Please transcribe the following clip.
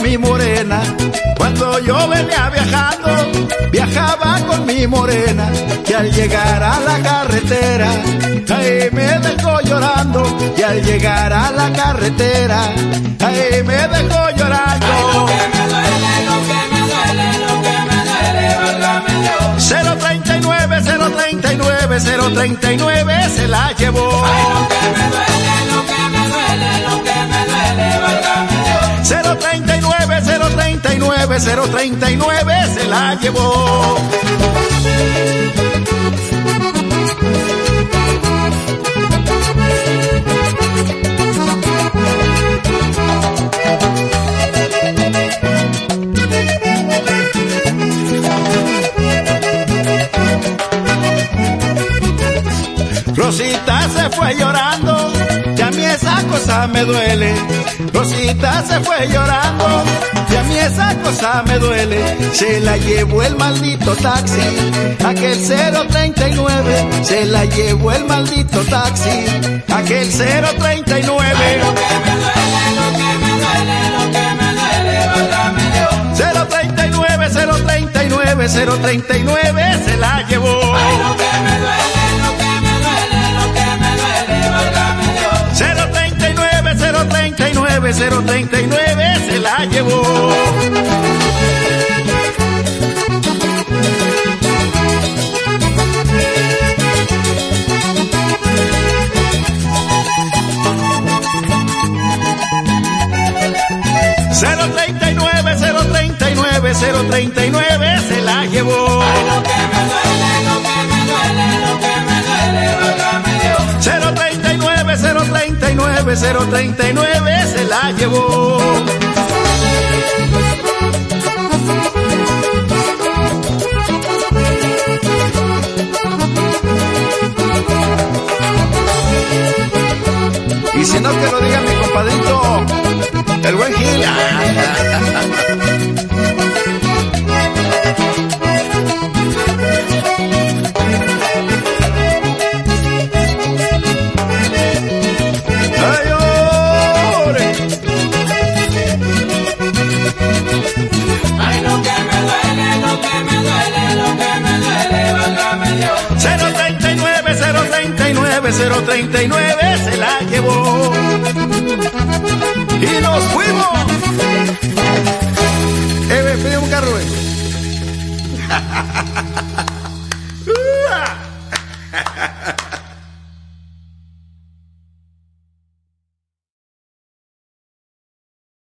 mi morena. Cuando yo venía viajando, viajaba con mi morena. Y al llegar a la carretera, ahí me dejó llorando. Y al llegar a la carretera, ahí me dejó llorando. Ay, lo que me duele, lo que me duele, lo que me duele, válgame Dios. 039, 039, 039 se la llevó. Ay, lo que me duele, lo que me duele, lo que me duele, válgame Dios. 039, 039, 039 se la llevó. Rosita se fue llorando, y a mí esa cosa me duele. Rosita se fue llorando, y a mí esa cosa me duele. Se la llevó el maldito taxi, aquel 039. Se la llevó el maldito taxi, aquel 039. Ay, lo que me duele, lo que me duele, lo que me duele, válgame Dios. 039, 039, 039 se la llevó. Ay, lo que me duele, lo que me duele, lo que me duele, válgame Dios. 039, 039, 039 se la llevó. Cero 39, 039, 039 se la llevó. Ay, lo que me duele, lo que me duele, lo que me duele, válgame Dios. 039, 039, 039 se la llevó. Y si no, que lo diga mi compadrito, el buen Gil. Ay, ore. Ay, lo que me duele, lo que me duele, lo que me duele, válgame Dios. 039, 039, 039 se la llevó. Y nos fuimos. Pide un carro,